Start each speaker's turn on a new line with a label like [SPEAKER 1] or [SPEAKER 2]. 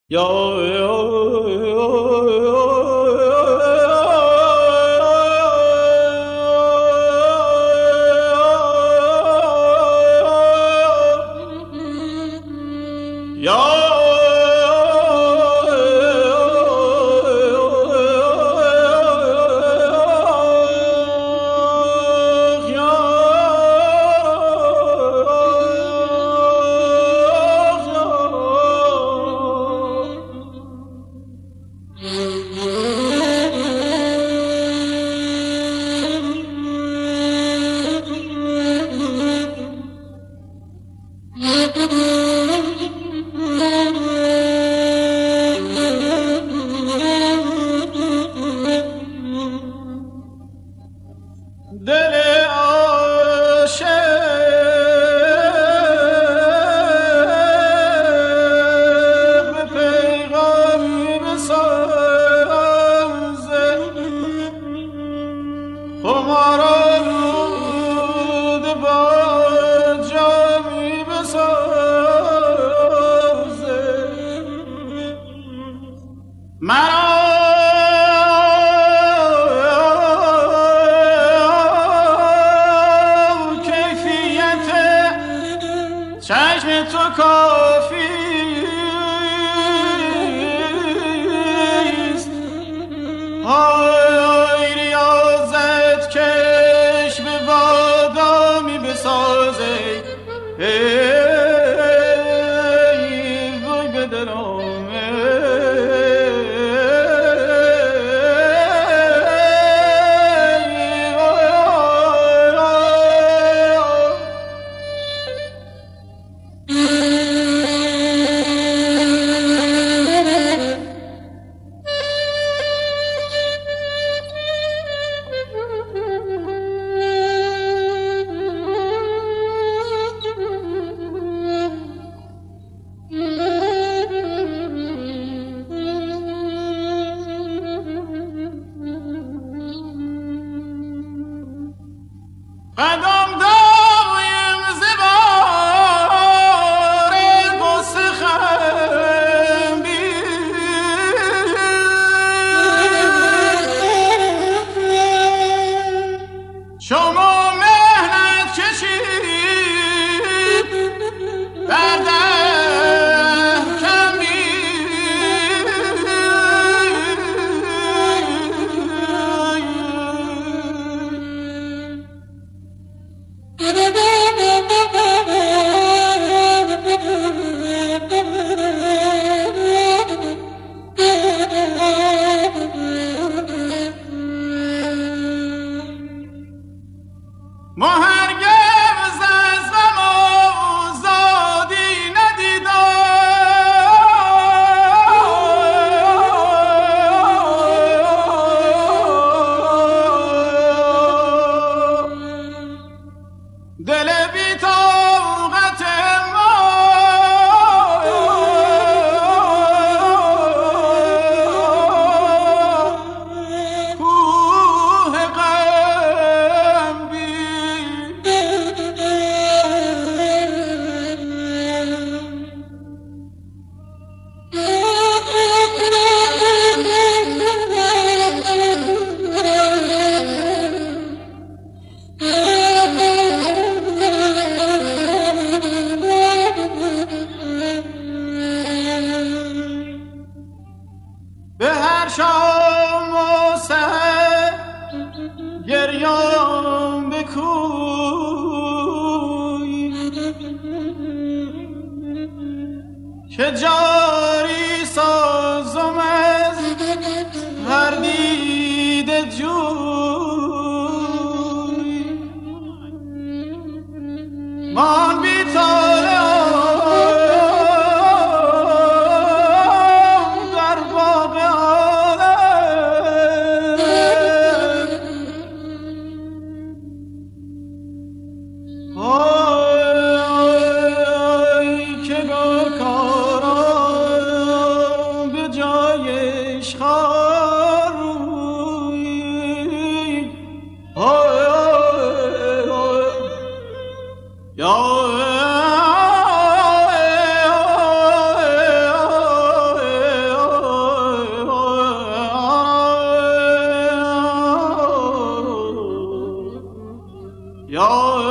[SPEAKER 1] چشم تو کافیست، های ریاضت کش به بادامی بسازه، ای وای به دلم قدم دایم زبار قصه خنبی شما مهنت کشید بردم کمی ما هرگز از غم آزادی ندیدم، دل بی طاقت ما کوه غم به هر شام و سحر گریان بکوی که جاری سازم از هر دیده جوی من بی طالع یا یا